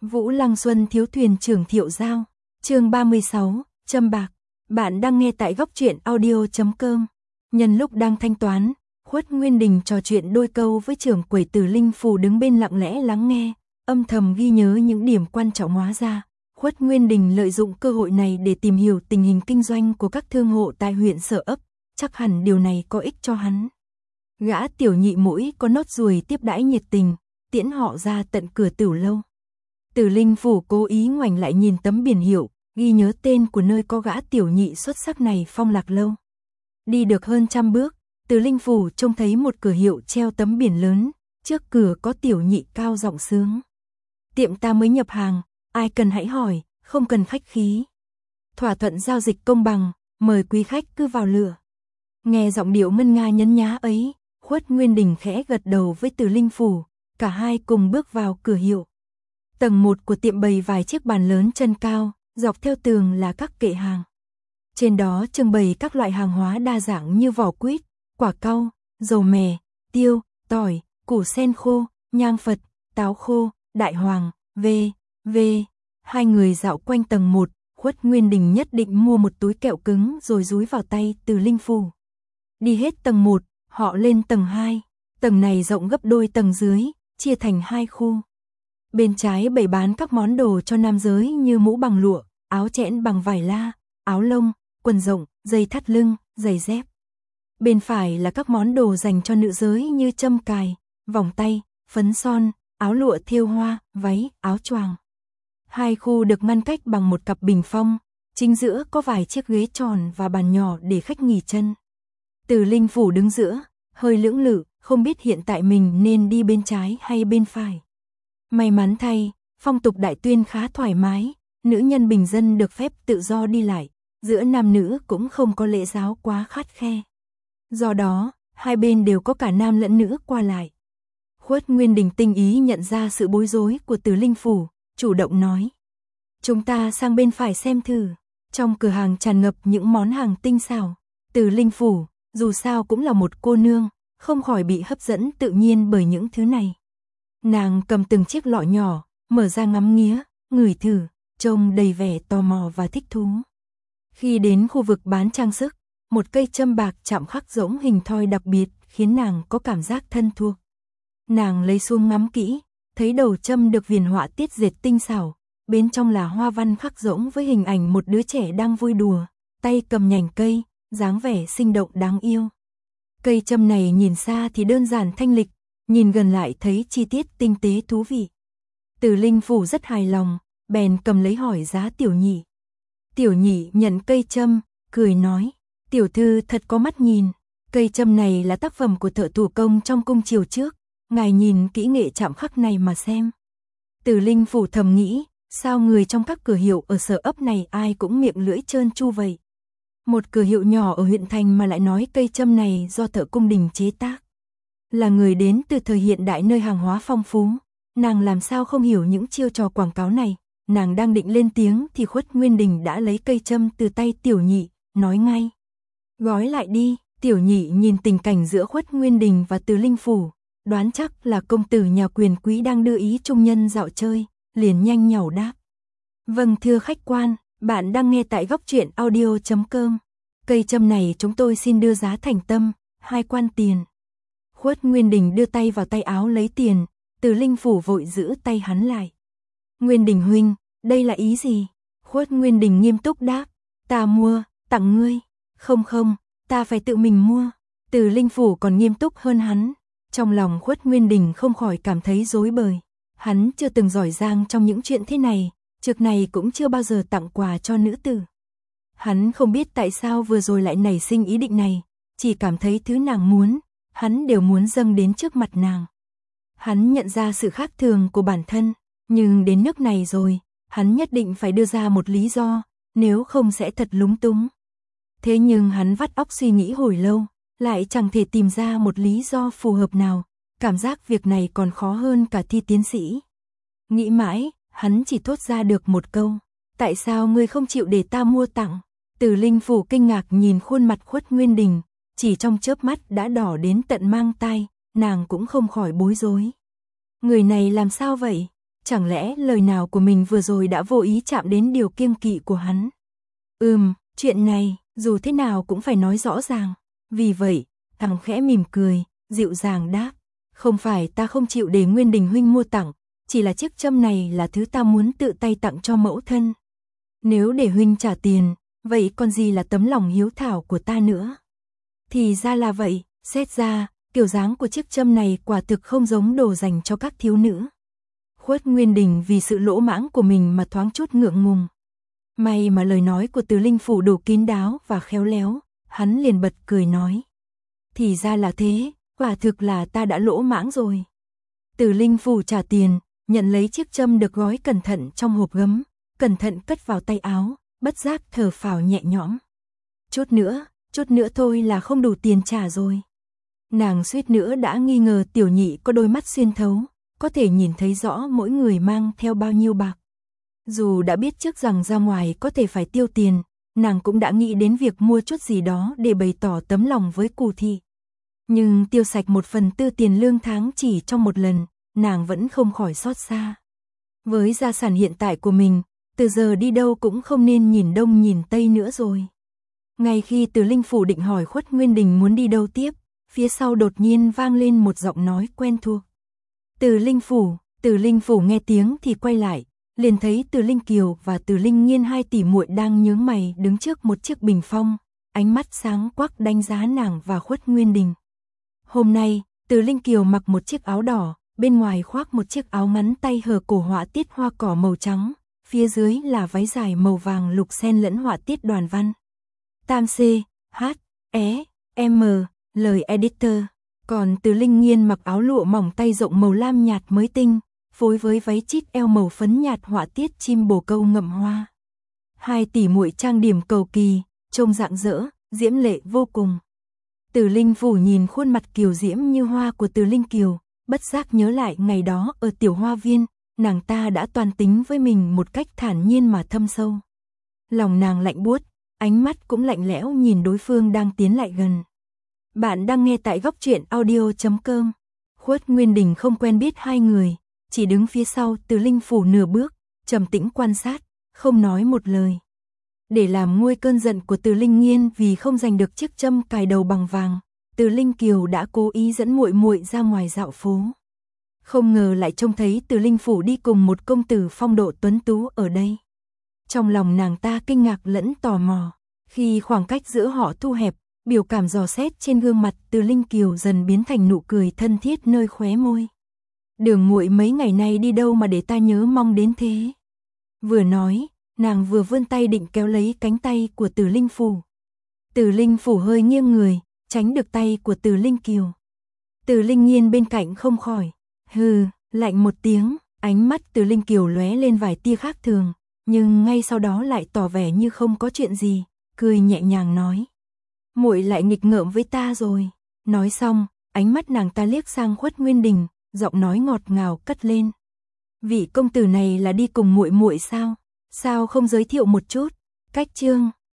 Vũ Lăng Xuân thiếu thuyền trưởng Thiệu Giao. Chương 36, châm bạc. Bạn đang nghe tại góc truyện audio.com. Nhân lúc đang thanh toán, Khuất Nguyên Đình trò chuyện đôi câu với trưởng quầy Tử Linh Phủ đứng bên lặng lẽ lắng nghe, âm thầm ghi nhớ những điểm quan trọng. Hóa ra, Khuất Nguyên Đình lợi dụng cơ hội này để tìm hiểu tình hình kinh doanh của các thương hộ tại huyện Sở Ấp, chắc hẳn điều này có ích cho hắn. Gã tiểu nhị mũi có nốt ruồi tiếp đãi nhiệt tình, tiễn họ ra tận cửa Tửu lâu. Tử Linh Phủ cố ý ngoảnh lại nhìn tấm biển hiệu, ghi nhớ tên của nơi có gã tiểu nhị xuất sắc này, Phong Lạc lâu. Đi được hơn 100 bước, Tử Linh Phủ trông thấy một cửa hiệu treo tấm biển lớn, trước cửa có tiểu nhị cao giọng sướng: "Tiệm ta mới nhập hàng, ai cần hãy hỏi, không cần khách khí. Thỏa thuận giao dịch công bằng, mời quý khách cứ vào lựa." Nghe giọng điệu ngân nga nhấn nhá ấy, Khuất Nguyên Đình khẽ gật đầu với Tử Linh Phủ, cả hai cùng bước vào cửa hiệu. Tầng 1 của tiệm bày vài chiếc bàn lớn chân cao, dọc theo tường là các kệ hàng. Trên đó trưng bày các loại hàng hóa đa dạng như vỏ quýt, quả cau, dầu mè, tiêu, tỏi, củ sen khô, nhang Phật, táo khô, đại hoàng, v.v. Hai người dạo quanh tầng 1, Khuất Nguyên Đình nhất định mua một túi kẹo cứng rồi dúi vào tay Tử Linh Phủ. Đi hết tầng 1, họ lên tầng 2, tầng này rộng gấp đôi tầng dưới, chia thành hai khu. Bên trái bày bán các món đồ cho nam giới như mũ bằng lụa, áo chẽn bằng vải la, áo lông, quần rộng, dây thắt lưng, giày dép. Bên phải là các món đồ dành cho nữ giới như châm cài, vòng tay, phấn son, áo lụa thêu hoa, váy, áo choàng. Hai khu được ngăn cách bằng một cặp bình phong, chính giữa có vài chiếc ghế tròn và bàn nhỏ để khách nghỉ chân. Tử Linh Phủ đứng giữa, hơi lưỡng lự, không biết hiện tại mình nên đi bên trái hay bên phải. May mắn thay, phong tục Đại Tuyên khá thoải mái, nữ nhân bình dân được phép tự do đi lại, giữa nam nữ cũng không có lễ giáo quá khắt khe. Do đó, hai bên đều có cả nam lẫn nữ qua lại. Khuất Nguyên Đình tinh ý nhận ra sự bối rối của Tử Linh Phủ, chủ động nói: "Chúng ta sang bên phải xem thử." Trong cửa hàng tràn ngập những món hàng tinh xảo. Tử Linh Phủ, dù sao cũng là một cô nương, không khỏi bị hấp dẫn tự nhiên bởi những thứ này. Nàng cầm từng chiếc lọ nhỏ, mở ra ngắm nghía, ngửi thử, trông đầy vẻ tò mò và thích thú. Khi đến khu vực bán trang sức, một cây châm bạc chạm khắc rỗng hình thoi đặc biệt khiến nàng có cảm giác thân thuộc. Nàng lấy xuống ngắm kỹ, thấy đầu châm được viền họa tiết dệt tinh xảo, bên trong là hoa văn khắc rỗng với hình ảnh một đứa trẻ đang vui đùa, tay cầm nhành cây, dáng vẻ sinh động đáng yêu. Cây châm này nhìn xa thì đơn giản thanh lịch, nhìn gần lại thấy chi tiết tinh tế thú vị. Tử Linh Phủ rất hài lòng, bèn cầm lấy hỏi giá tiểu nhị. Tiểu nhị nhận cây châm, cười nói: "Tiểu thư thật có mắt nhìn, cây châm này là tác phẩm của thợ thủ công trong cung triều trước, ngài nhìn kỹ nghệ chạm khắc này mà xem." Tử Linh Phủ thầm nghĩ, sao người trong các cửa hiệu ở Sở Ấp này ai cũng miệng lưỡi trơn tru vậy. Một cửa hiệu nhỏ ở huyện thành mà lại nói cây châm này do thợ cung đình chế tác. Là người đến từ thời hiện đại nơi hàng hóa phong phú, nàng làm sao không hiểu những chiêu trò quảng cáo này. Nàng đang định lên tiếng thì Khuất Nguyên Đình đã lấy cây châm từ tay tiểu nhị, nói ngay: "Gói lại đi." Tiểu nhị nhìn tình cảnh giữa Khuất Nguyên Đình và Tử Linh Phủ, đoán chắc là công tử nhà quyền quý đang đưa ý trung nhân dạo chơi, liền nhanh nhảu đáp: "Vâng thưa khách quan, bạn đang nghe tại góc truyện audio.com. Cây châm này chúng tôi xin đưa giá thành tâm, 2 quan tiền." Khuất Nguyên Đình đưa tay vào tay áo lấy tiền, Tử Linh Phủ vội giữ tay hắn lại. "Nguyên Đình huynh, đây là ý gì?" Khuất Nguyên Đình nghiêm túc đáp: "Ta mua, tặng ngươi." "Không không, ta phải tự mình mua." Tử Linh Phủ còn nghiêm túc hơn hắn. Trong lòng Khuất Nguyên Đình không khỏi cảm thấy rối bời. Hắn chưa từng giỏi giang trong những chuyện thế này, trước này cũng chưa bao giờ tặng quà cho nữ tử. Hắn không biết tại sao vừa rồi lại nảy sinh ý định này, chỉ cảm thấy thứ nàng muốn, hắn đều muốn dâng đến trước mặt nàng. Hắn nhận ra sự khác thường của bản thân, nhưng đến nước này rồi, hắn nhất định phải đưa ra một lý do, nếu không sẽ thật lúng túng. Thế nhưng hắn vắt óc suy nghĩ hồi lâu, lại chẳng thể tìm ra một lý do phù hợp nào, cảm giác việc này còn khó hơn cả thi tiến sĩ. Nghĩ mãi, hắn chỉ thốt ra được một câu: "Tại sao ngươi không chịu để ta mua tặng?" Tử Linh Phủ kinh ngạc nhìn khuôn mặt Khuất Nguyên Đình, chỉ trong chớp mắt đã đỏ đến tận mang tai, nàng cũng không khỏi bối rối. Người này làm sao vậy? chẳng lẽ lời nào của mình vừa rồi đã vô ý chạm đến điều kiêng kỵ của hắn? Chuyện này, dù thế nào cũng phải nói rõ ràng. Vì vậy, thằng khẽ mỉm cười, dịu dàng đáp, không phải ta không chịu để Nguyên Đình huynh mua tặng, chỉ là chiếc châm này là thứ ta muốn tự tay tặng cho mẫu thân. Nếu để huynh trả tiền, vậy còn gì là tấm lòng hiếu thảo của ta nữa? Thì ra là vậy, xét ra, kiểu dáng của chiếc châm này quả thực không giống đồ dành cho các thiếu nữ. Khuất Nguyên Đình vì sự lỗ mãng của mình mà thoáng chút ngượng ngùng. May mà lời nói của Từ Linh Phủ đủ kín đáo và khéo léo, hắn liền bật cười nói. Thì ra là thế, quả thực là ta đã lỗ mãng rồi. Từ Linh Phủ trả tiền, nhận lấy chiếc châm được gói cẩn thận trong hộp gấm, cẩn thận cất vào tay áo, bất giác thở phào nhẹ nhõm. Chút nữa thôi là không đủ tiền trả rồi. Nàng suýt nữa đã nghi ngờ tiểu nhị có đôi mắt xuyên thấu, có thể nhìn thấy rõ mỗi người mang theo bao nhiêu bạc. Dù đã biết trước rằng ra ngoài có thể phải tiêu tiền, nàng cũng đã nghĩ đến việc mua chút gì đó để bày tỏ tấm lòng với Cù Thị. Nhưng tiêu sạch 1/4 tiền lương tháng chỉ trong một lần, nàng vẫn không khỏi xót xa. Với gia sản hiện tại của mình, từ giờ đi đâu cũng không nên nhìn đông nhìn tây nữa rồi. Ngay khi Từ Linh Phủ định hỏi Khuất Nguyên Đình muốn đi đâu tiếp, phía sau đột nhiên vang lên một giọng nói quen thuộc. Từ Linh Phủ nghe tiếng thì quay lại, liền thấy Từ Linh Kiều và Từ Linh Nghiên hai tỷ muội đang nhướng mày đứng trước một chiếc bình phong, ánh mắt sáng quắc đánh giá nàng và Khuất Nguyên Đình. Hôm nay, Từ Linh Kiều mặc một chiếc áo đỏ, bên ngoài khoác một chiếc áo ngắn tay hở cổ họa tiết hoa cỏ màu trắng, phía dưới là váy dài màu vàng lục xen lẫn họa tiết đoàn văn. Tam C, H, E, M, lời editor. Còn Từ Linh Nghiên mặc áo lụa mỏng tay rộng màu lam nhạt mới tinh, phối với váy chít eo màu phấn nhạt họa tiết chim bồ câu ngậm hoa. Hai tỷ muội trang điểm cầu kỳ, trông rạng rỡ, diễm lệ vô cùng. Từ Linh Phủ nhìn khuôn mặt kiều diễm như hoa của Từ Linh Kiều, bất giác nhớ lại ngày đó ở tiểu hoa viên, nàng ta đã toan tính với mình một cách thản nhiên mà thâm sâu. Lòng nàng lạnh buốt, ánh mắt cũng lạnh lẽo nhìn đối phương đang tiến lại gần. Bạn đang nghe tại góc truyện audio.com. Khuất Nguyên Đình không quen biết hai người, chỉ đứng phía sau Từ Linh Phủ nửa bước, trầm tĩnh quan sát, không nói một lời. Để làm nguôi cơn giận của Từ Linh Nghiên vì không giành được chiếc châm cài đầu bằng vàng, Từ Linh Kiều đã cố ý dẫn muội muội ra ngoài dạo phố. Không ngờ lại trông thấy Từ Linh Phủ đi cùng một công tử phong độ tuấn tú ở đây. Trong lòng nàng ta kinh ngạc lẫn tò mò, khi khoảng cách giữa họ thu hẹp, biểu cảm dò xét trên gương mặt Từ Linh Kiều dần biến thành nụ cười thân thiết nơi khóe môi. Đường muội mấy ngày nay đi đâu mà để ta nhớ mong đến thế? Vừa nói, nàng vừa vươn tay định kéo lấy cánh tay của Từ Linh Phủ. Từ Linh Phủ hơi nghiêng người, tránh được tay của Từ Linh Kiều. Từ Linh Nghiên bên cạnh không khỏi lạnh một tiếng, ánh mắt Từ Linh Kiều lóe lên vài tia khác thường, nhưng ngay sau đó lại tỏ vẻ như không có chuyện gì, cười nhẹ nhàng nói: "Muội lại nghịch ngợm với ta rồi." Nói xong, ánh mắt nàng ta liếc sang Khuất Nguyên Đình, giọng nói ngọt ngào cất lên: "Vị công tử này là đi cùng muội muội sao? Sao không giới thiệu một chút?" Cách chương